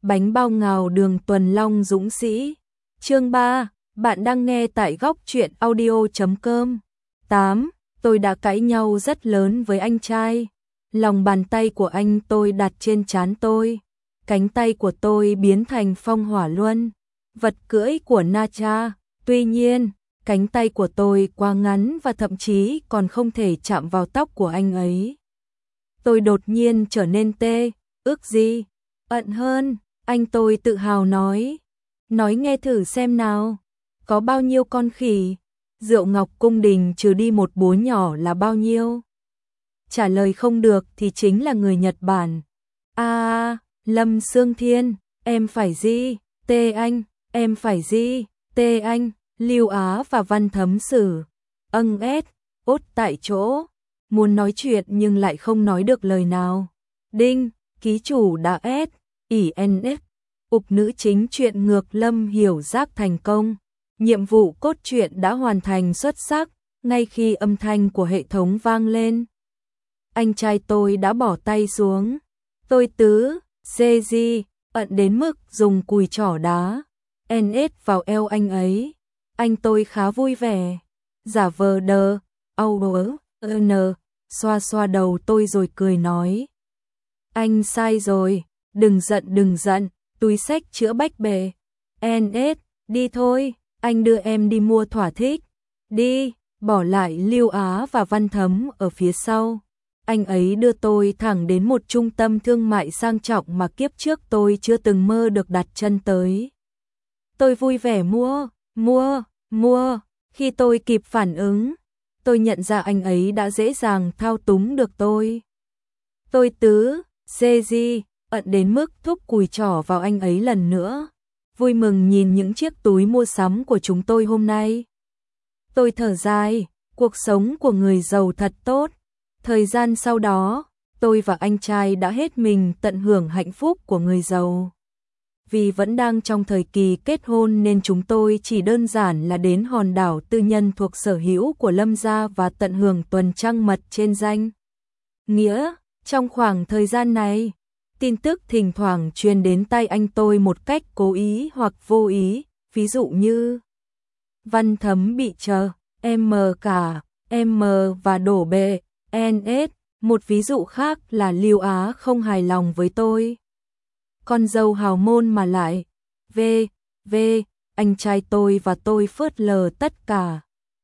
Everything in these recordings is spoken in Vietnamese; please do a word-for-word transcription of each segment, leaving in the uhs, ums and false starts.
Bánh bao ngào đường Tuần Long Dũng Sĩ. Chương ba, bạn đang nghe tại góc truyện audio chấm com. tám. Tôi đã cãi nhau rất lớn với anh trai. Lòng bàn tay của anh tôi đặt trên trán tôi. Cánh tay của tôi biến thành phong hỏa luân, vật cưỡi của Nacha. Tuy nhiên, cánh tay của tôi quá ngắn và thậm chí còn không thể chạm vào tóc của anh ấy. Tôi đột nhiên trở nên tê, ước gì ận hơn, anh tôi tự hào nói. Nói nghe thử xem nào, có bao nhiêu con khỉ? Rượu Ngọc Cung Đình trừ đi một búa nhỏ là bao nhiêu? Trả lời không được thì chính là người Nhật Bản. À, Lâm Sương Thiên, em phải gì? Tê anh, em phải gì? Tê anh, Lưu Á và Văn Thấm Sử. Âng ét, ốt tại chỗ, muốn nói chuyện nhưng lại không nói được lời nào. Đinh, ký chủ đã ét, ỉ en ét, ục nữ chính truyện ngược Lâm Hiểu Giác thành công. Nhiệm vụ cốt truyện đã hoàn thành xuất sắc. Ngay khi âm thanh của hệ thống vang lên, anh trai tôi đã bỏ tay xuống. Tôi tứ, xê gi, ận đến mức dùng cùi trỏ đá en ét vào eo anh ấy. Anh tôi khá vui vẻ, giả vờ đờ, au n, xoa xoa đầu tôi rồi cười nói. Anh sai rồi, đừng giận đừng giận, túi xách chữa bách bề. en ét, đi thôi, anh đưa em đi mua thỏa thích. Đi, bỏ lại Lưu Á và Văn Thấm ở phía sau. Anh ấy đưa tôi thẳng đến một trung tâm thương mại sang trọng mà kiếp trước tôi chưa từng mơ được đặt chân tới. Tôi vui vẻ mua, mua, mua. Khi tôi kịp phản ứng, tôi nhận ra anh ấy đã dễ dàng thao túng được tôi. Tôi tứ, xê gi, ận đến mức thúc cùi trỏ vào anh ấy lần nữa. Vui mừng nhìn những chiếc túi mua sắm của chúng tôi hôm nay. Tôi thở dài, cuộc sống của người giàu thật tốt. Thời gian sau đó, tôi và anh trai đã hết mình tận hưởng hạnh phúc của người giàu. Vì vẫn đang trong thời kỳ kết hôn nên chúng tôi chỉ đơn giản là đến hòn đảo tư nhân thuộc sở hữu của Lâm gia và tận hưởng tuần trăng mật trên danh nghĩa. Trong khoảng thời gian này, tin tức thỉnh thoảng truyền đến tai anh tôi một cách cố ý hoặc vô ý, ví dụ như Văn Thấm bị chờ, em cả, em và đổ bệ, en ét, một ví dụ khác là Lưu Á không hài lòng với tôi. Con dâu hào môn mà lại, v, v, anh trai tôi và tôi phớt lờ tất cả.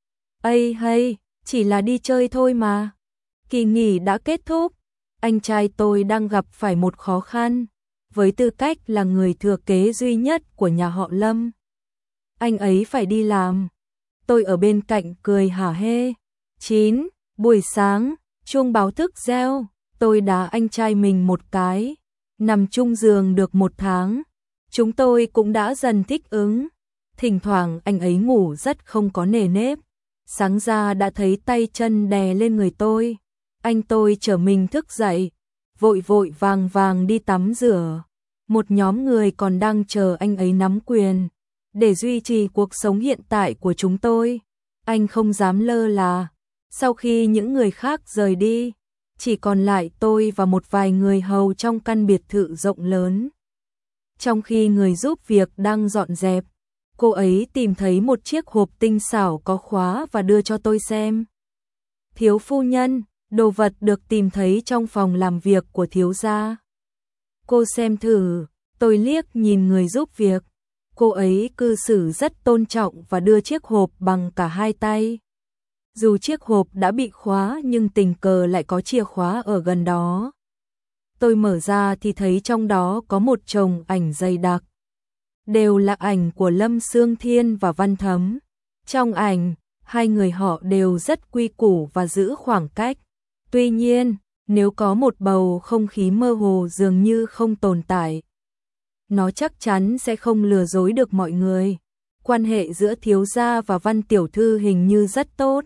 Ây hay, chỉ là đi chơi thôi mà. Kỳ nghỉ đã kết thúc, anh trai tôi đang gặp phải một khó khăn, với tư cách là người thừa kế duy nhất của nhà họ Lâm. Anh ấy phải đi làm. Tôi ở bên cạnh cười hả hê. chín. Buổi sáng, chuông báo thức reo, tôi đá anh trai mình một cái. Nằm chung giường được một tháng, chúng tôi cũng đã dần thích ứng. Thỉnh thoảng anh ấy ngủ rất không có nề nếp. Sáng ra đã thấy tay chân đè lên người tôi. Anh tôi chở mình thức dậy, vội vội vàng vàng đi tắm rửa. Một nhóm người còn đang chờ anh ấy nắm quyền. Để duy trì cuộc sống hiện tại của chúng tôi, anh không dám lơ là. Sau khi những người khác rời đi, chỉ còn lại tôi và một vài người hầu trong căn biệt thự rộng lớn. Trong khi người giúp việc đang dọn dẹp, cô ấy tìm thấy một chiếc hộp tinh xảo có khóa và đưa cho tôi xem. Thiếu phu nhân, đồ vật được tìm thấy trong phòng làm việc của thiếu gia. Cô xem thử, tôi liếc nhìn người giúp việc. Cô ấy cư xử rất tôn trọng và đưa chiếc hộp bằng cả hai tay. Dù chiếc hộp đã bị khóa nhưng tình cờ lại có chìa khóa ở gần đó. Tôi mở ra thì thấy trong đó có một chồng ảnh dày đặc. Đều là ảnh của Lâm Sương Thiên và Văn Thấm. Trong ảnh, hai người họ đều rất quy củ và giữ khoảng cách. Tuy nhiên, nếu có một bầu không khí mơ hồ dường như không tồn tại, nó chắc chắn sẽ không lừa dối được mọi người. Quan hệ giữa thiếu gia và Văn tiểu thư hình như rất tốt.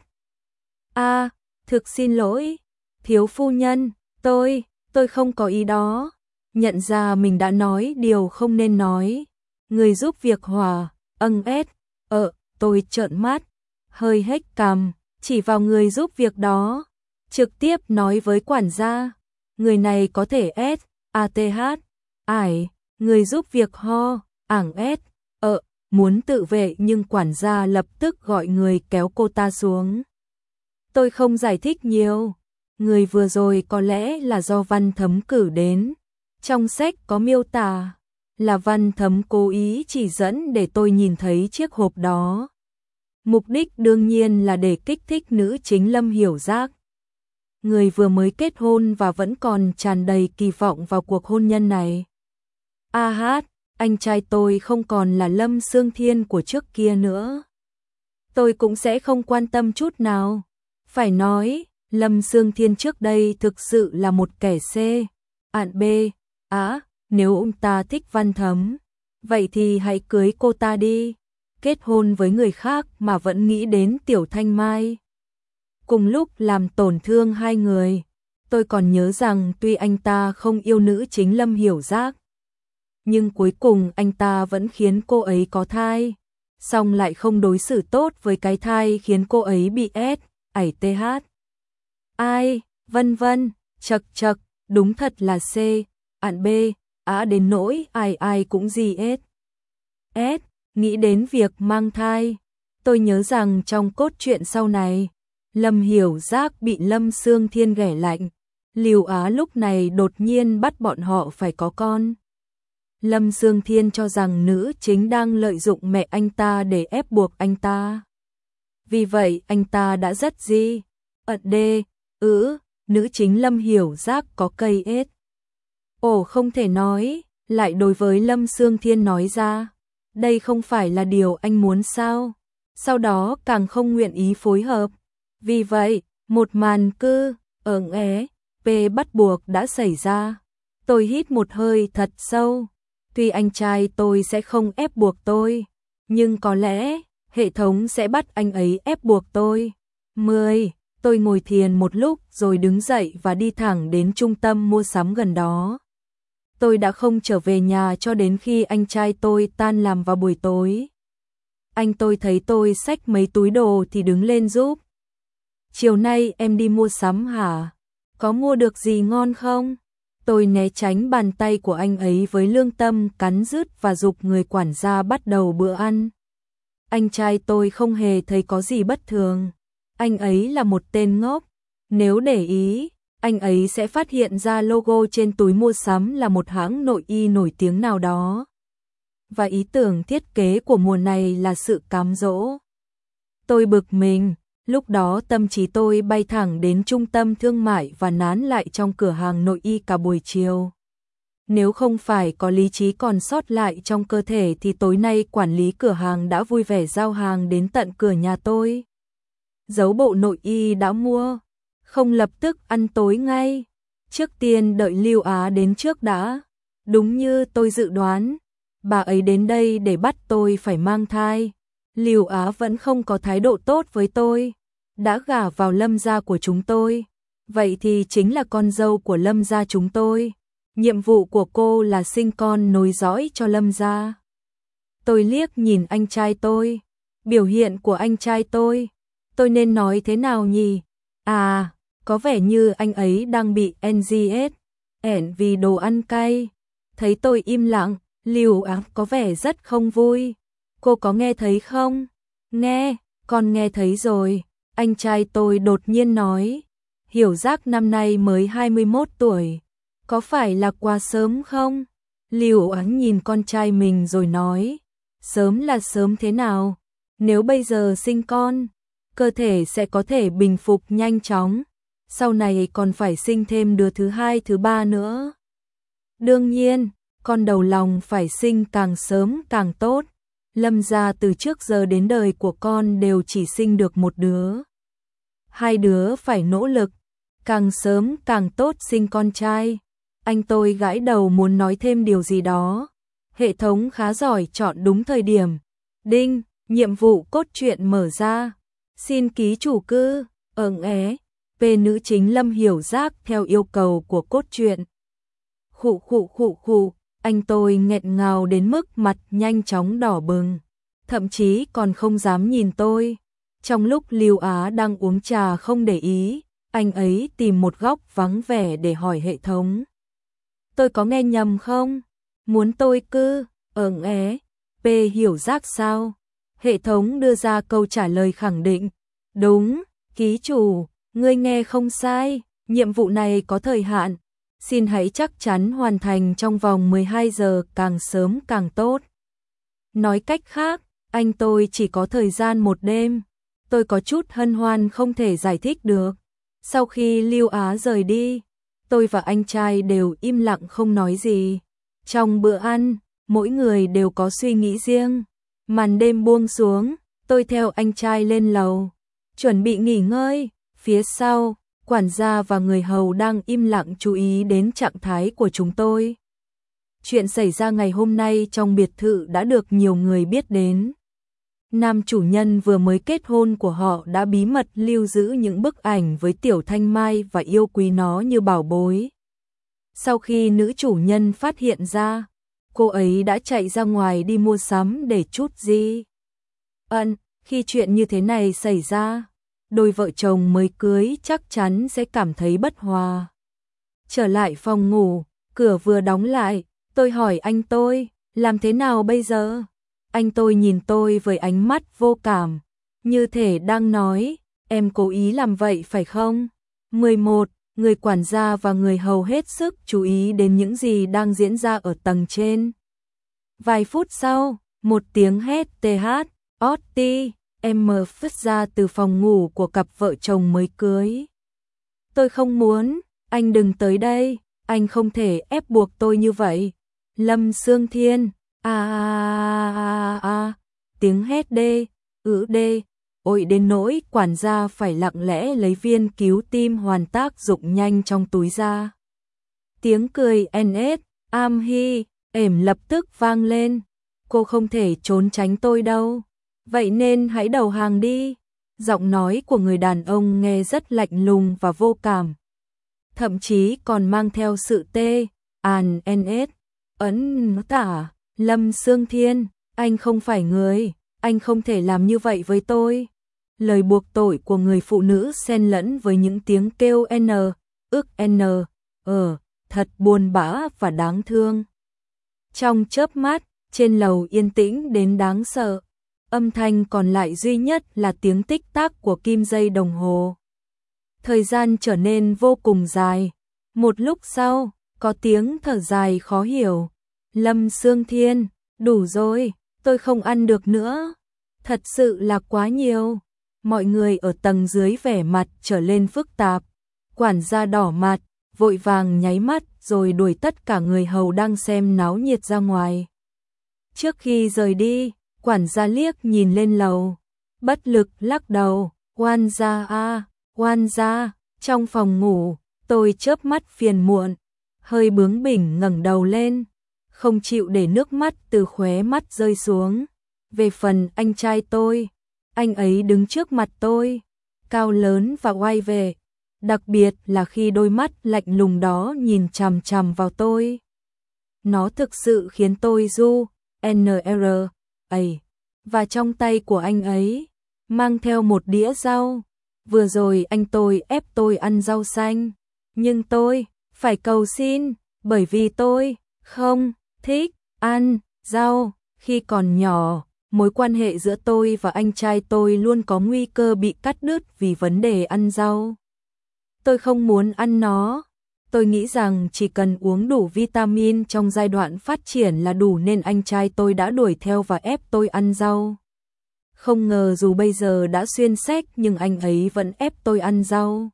À, thực xin lỗi, thiếu phu nhân, tôi, tôi không có ý đó. Nhận ra mình đã nói điều không nên nói. Người giúp việc hòa, âng ét, ờ, tôi trợn mắt, hơi hếch cằm, chỉ vào người giúp việc đó. Trực tiếp nói với quản gia, người này có thể S, a tê hát, ải, Người giúp việc ho, ảng ét, ợ, muốn tự vệ nhưng quản gia lập tức gọi người kéo cô ta xuống. Tôi không giải thích nhiều. Người vừa rồi có lẽ là do Văn Thấm cử đến. Trong sách có miêu tả là Văn Thấm cố ý chỉ dẫn để tôi nhìn thấy chiếc hộp đó. Mục đích đương nhiên là để kích thích nữ chính Lâm Hiểu Giác. Người vừa mới kết hôn và vẫn còn tràn đầy kỳ vọng vào cuộc hôn nhân này. A hát, anh trai tôi không còn là Lâm Sương Thiên của trước kia nữa. Tôi cũng sẽ không quan tâm chút nào. Phải nói, Lâm Sương Thiên trước đây thực sự là một kẻ C, ạn B, á, nếu ông ta thích Văn Thấm, vậy thì hãy cưới cô ta đi. Kết hôn với người khác mà vẫn nghĩ đến Tiểu Thanh Mai. Cùng lúc làm tổn thương hai người, tôi còn nhớ rằng tuy anh ta không yêu nữ chính Lâm Hiểu Giác, nhưng cuối cùng anh ta vẫn khiến cô ấy có thai, song lại không đối xử tốt với cái thai khiến cô ấy bị S, ảy tê hát. Ai, vân vân, chật chật, đúng thật là C, ạn B, á đến nỗi ai ai cũng gì S. S, nghĩ đến việc mang thai, tôi nhớ rằng trong cốt truyện sau này, Lâm Hiểu Giác bị Lâm Sương Thiên ghẻ lạnh, Lưu Á lúc này đột nhiên bắt bọn họ phải có con. Lâm Sương Thiên cho rằng nữ chính đang lợi dụng mẹ anh ta để ép buộc anh ta. Vì vậy anh ta đã rất di, ận đê, ứ, nữ chính Lâm Hiểu Giác có cây ết. Ồ không thể nói, lại đối với Lâm Sương Thiên nói ra, đây không phải là điều anh muốn sao, sau đó càng không nguyện ý phối hợp. Vì vậy, một màn cư, ợn é, P bắt buộc đã xảy ra. Tôi hít một hơi thật sâu. Tuy anh trai tôi sẽ không ép buộc tôi, nhưng có lẽ hệ thống sẽ bắt anh ấy ép buộc tôi. mười. Tôi ngồi thiền một lúc rồi đứng dậy và đi thẳng đến trung tâm mua sắm gần đó. Tôi đã không trở về nhà cho đến khi anh trai tôi tan làm vào buổi tối. Anh tôi thấy tôi xách mấy túi đồ thì đứng lên giúp. Chiều nay em đi mua sắm hả? Có mua được gì ngon không? Tôi né tránh bàn tay của anh ấy với lương tâm cắn rứt và giục người quản gia bắt đầu bữa ăn. Anh trai tôi không hề thấy có gì bất thường. Anh ấy là một tên ngốc. Nếu để ý, anh ấy sẽ phát hiện ra logo trên túi mua sắm là một hãng nội y nổi tiếng nào đó. Và ý tưởng thiết kế của mùa này là sự cám dỗ. Tôi bực mình. Lúc đó tâm trí tôi bay thẳng đến trung tâm thương mại và nán lại trong cửa hàng nội y cả buổi chiều. Nếu không phải có lý trí còn sót lại trong cơ thể thì tối nay quản lý cửa hàng đã vui vẻ giao hàng đến tận cửa nhà tôi. Giấu bộ nội y đã mua, không lập tức ăn tối ngay. Trước tiên đợi Lưu Á đến trước đã. Đúng như tôi dự đoán, bà ấy đến đây để bắt tôi phải mang thai. Lưu Á vẫn không có thái độ tốt với tôi, đã gả vào Lâm gia của chúng tôi, vậy thì chính là con dâu của Lâm gia chúng tôi. Nhiệm vụ của cô là sinh con nối dõi cho Lâm gia. Tôi liếc nhìn anh trai tôi, biểu hiện của anh trai tôi, tôi nên nói thế nào nhỉ? À, có vẻ như anh ấy đang bị en giê ét, ẻn vì đồ ăn cay. Thấy tôi im lặng, Lưu Á có vẻ rất không vui. Cô có nghe thấy không? Nghe, con nghe thấy rồi. Anh trai tôi đột nhiên nói. Hiểu Giác năm nay mới hai mươi mốt tuổi. Có phải là quá sớm không? Lưu Á nhìn con trai mình rồi nói. Sớm là sớm thế nào? Nếu bây giờ sinh con, cơ thể sẽ có thể bình phục nhanh chóng. Sau này còn phải sinh thêm đứa thứ hai thứ ba nữa. Đương nhiên, con đầu lòng phải sinh càng sớm càng tốt. Lâm gia từ trước giờ đến đời của con đều chỉ sinh được một đứa. Hai đứa phải nỗ lực, càng sớm càng tốt sinh con trai. Anh tôi gãi đầu muốn nói thêm điều gì đó. Hệ thống khá giỏi chọn đúng thời điểm. Đinh, nhiệm vụ cốt truyện mở ra. Xin ký chủ cư, ợn é, về nữ chính Lâm Hiểu Giác theo yêu cầu của cốt truyện. Khụ khụ khụ khụ. Anh tôi nghẹn ngào đến mức mặt nhanh chóng đỏ bừng, thậm chí còn không dám nhìn tôi. Trong lúc Lưu Á đang uống trà không để ý, anh ấy tìm một góc vắng vẻ để hỏi hệ thống. Tôi có nghe nhầm không? Muốn tôi cứ, ợn é, P hiểu giác sao? Hệ thống đưa ra câu trả lời khẳng định. Đúng, ký chủ, ngươi nghe không sai, nhiệm vụ này có thời hạn. Xin hãy chắc chắn hoàn thành trong vòng mười hai giờ, càng sớm càng tốt. Nói cách khác, anh tôi chỉ có thời gian một đêm. Tôi có chút hân hoan không thể giải thích được. Sau khi Lưu Á rời đi, tôi và anh trai đều im lặng không nói gì. Trong bữa ăn, mỗi người đều có suy nghĩ riêng. Màn đêm buông xuống, tôi theo anh trai lên lầu, chuẩn bị nghỉ ngơi. Phía sau, quản gia và người hầu đang im lặng chú ý đến trạng thái của chúng tôi. Chuyện xảy ra ngày hôm nay trong biệt thự đã được nhiều người biết đến. Nam chủ nhân vừa mới kết hôn của họ đã bí mật lưu giữ những bức ảnh với Tiểu Thanh Mai và yêu quý nó như bảo bối. Sau khi nữ chủ nhân phát hiện ra, cô ấy đã chạy ra ngoài đi mua sắm để chút gì. Ân, khi chuyện như thế này xảy ra, đôi vợ chồng mới cưới chắc chắn sẽ cảm thấy bất hòa. Trở lại phòng ngủ, cửa vừa đóng lại, tôi hỏi anh tôi, làm thế nào bây giờ? Anh tôi nhìn tôi với ánh mắt vô cảm, như thể đang nói, em cố ý làm vậy phải không? mười một. Người quản gia và người hầu hết sức chú ý đến những gì đang diễn ra ở tầng trên. Vài phút sau, một tiếng hét tê hát, ót ti, em phát ra từ phòng ngủ của cặp vợ chồng mới cưới. Tôi không muốn, anh đừng tới đây, anh không thể ép buộc tôi như vậy. Lâm Sương Thiên, a a a a, tiếng hét đê, ứ đê, ôi đến nỗi quản gia phải lặng lẽ lấy viên cứu tim hoàn tác dụng nhanh trong túi ra. Tiếng cười en ét, am hi, ẻm lập tức vang lên. Cô không thể trốn tránh tôi đâu, vậy nên hãy đầu hàng đi. Giọng nói của người đàn ông nghe rất lạnh lùng và vô cảm, thậm chí còn mang theo sự tê, an en ét, ấn tả. Lâm Sương Thiên, anh không phải người, anh không thể làm như vậy với tôi. Lời buộc tội của người phụ nữ xen lẫn với những tiếng kêu n, ức n, ờ, thật buồn bã và đáng thương. Trong chớp mắt, trên lầu yên tĩnh đến đáng sợ. Âm thanh còn lại duy nhất là tiếng tích tắc của kim dây đồng hồ. Thời gian trở nên vô cùng dài. Một lúc sau, có tiếng thở dài khó hiểu. Lâm Sương Thiên, đủ rồi, tôi không ăn được nữa. Thật sự là quá nhiều. Mọi người ở tầng dưới vẻ mặt trở lên phức tạp. Quản gia đỏ mặt, vội vàng nháy mắt rồi đuổi tất cả người hầu đang xem náo nhiệt ra ngoài. Trước khi rời đi, quản gia liếc nhìn lên lầu, bất lực lắc đầu. Quan gia a, quan gia. Trong phòng ngủ, tôi chớp mắt phiền muộn, hơi bướng bỉnh ngẩng đầu lên, không chịu để nước mắt từ khóe mắt rơi xuống. Về phần anh trai tôi, anh ấy đứng trước mặt tôi, cao lớn và oai vệ, đặc biệt là khi đôi mắt lạnh lùng đó nhìn chằm chằm vào tôi. Nó thực sự khiến tôi du, en rờ, ấy, và trong tay của anh ấy, mang theo một đĩa rau. Vừa rồi anh tôi ép tôi ăn rau xanh, nhưng tôi phải cầu xin, bởi vì tôi không thích ăn rau. Khi còn nhỏ, mối quan hệ giữa tôi và anh trai tôi luôn có nguy cơ bị cắt đứt vì vấn đề ăn rau. Tôi không muốn ăn nó. Tôi nghĩ rằng chỉ cần uống đủ vitamin trong giai đoạn phát triển là đủ nên anh trai tôi đã đuổi theo và ép tôi ăn rau. Không ngờ dù bây giờ đã xuyên xách nhưng anh ấy vẫn ép tôi ăn rau.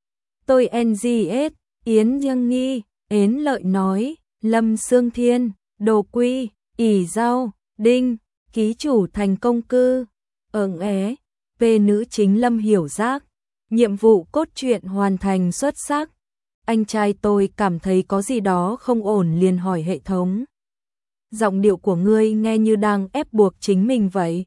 Tôi en giê ét, Yến Nhân Nghi, Ến Lợi nói, Lâm Sương Thiên, đồ quy, ỉ rau, đinh, ký chủ thành công cư. Ợn é, về nữ chính Lâm Hiểu Giác, nhiệm vụ cốt truyện hoàn thành xuất sắc. Anh trai tôi cảm thấy có gì đó không ổn liền hỏi hệ thống. Giọng điệu của ngươi nghe như đang ép buộc chính mình vậy.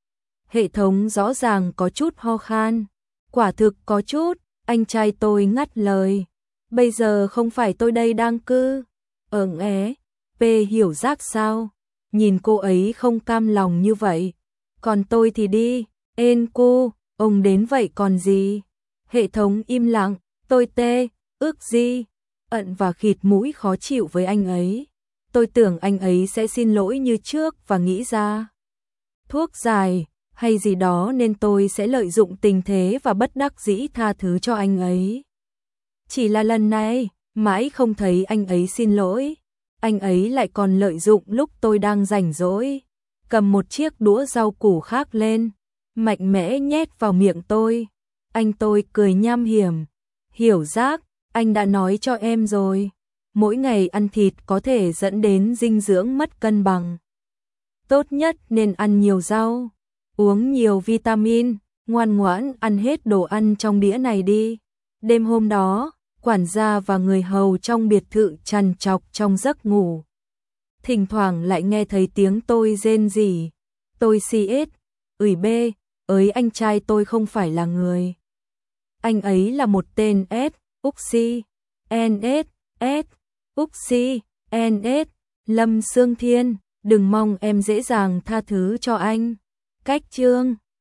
Hệ thống rõ ràng có chút ho khan. Quả thực có chút, anh trai tôi ngắt lời. Bây giờ không phải tôi đây đang cư. Ợn é, P Hiểu Giác sao? Nhìn cô ấy không cam lòng như vậy. Còn tôi thì đi, ên cô, ông đến vậy còn gì? Hệ thống im lặng, tôi tê, ước gì? Ận và khịt mũi khó chịu với anh ấy. Tôi tưởng anh ấy sẽ xin lỗi như trước và nghĩ ra thuốc giải hay gì đó nên tôi sẽ lợi dụng tình thế và bất đắc dĩ tha thứ cho anh ấy. Chỉ là lần này, mãi không thấy anh ấy xin lỗi. Anh ấy lại còn lợi dụng lúc tôi đang rảnh rỗi, cầm một chiếc đũa rau củ khác lên, mạnh mẽ nhét vào miệng tôi. Anh tôi cười nham hiểm. Hiểu Giác, anh đã nói cho em rồi. Mỗi ngày ăn thịt có thể dẫn đến dinh dưỡng mất cân bằng. Tốt nhất nên ăn nhiều rau, uống nhiều vitamin, ngoan ngoãn ăn hết đồ ăn trong đĩa này đi. Đêm hôm đó, quản gia và người hầu trong biệt thự trằn trọc trong giấc ngủ. Thỉnh thoảng lại nghe thấy tiếng tôi rên rỉ. Tôi xì ết, ủi bê, ới anh trai tôi không phải là người. Anh ấy là một tên S, Uxi, en ét, S, Uxi, en ét, Lâm Sương Thiên, đừng mong em dễ dàng tha thứ cho anh. Cách chương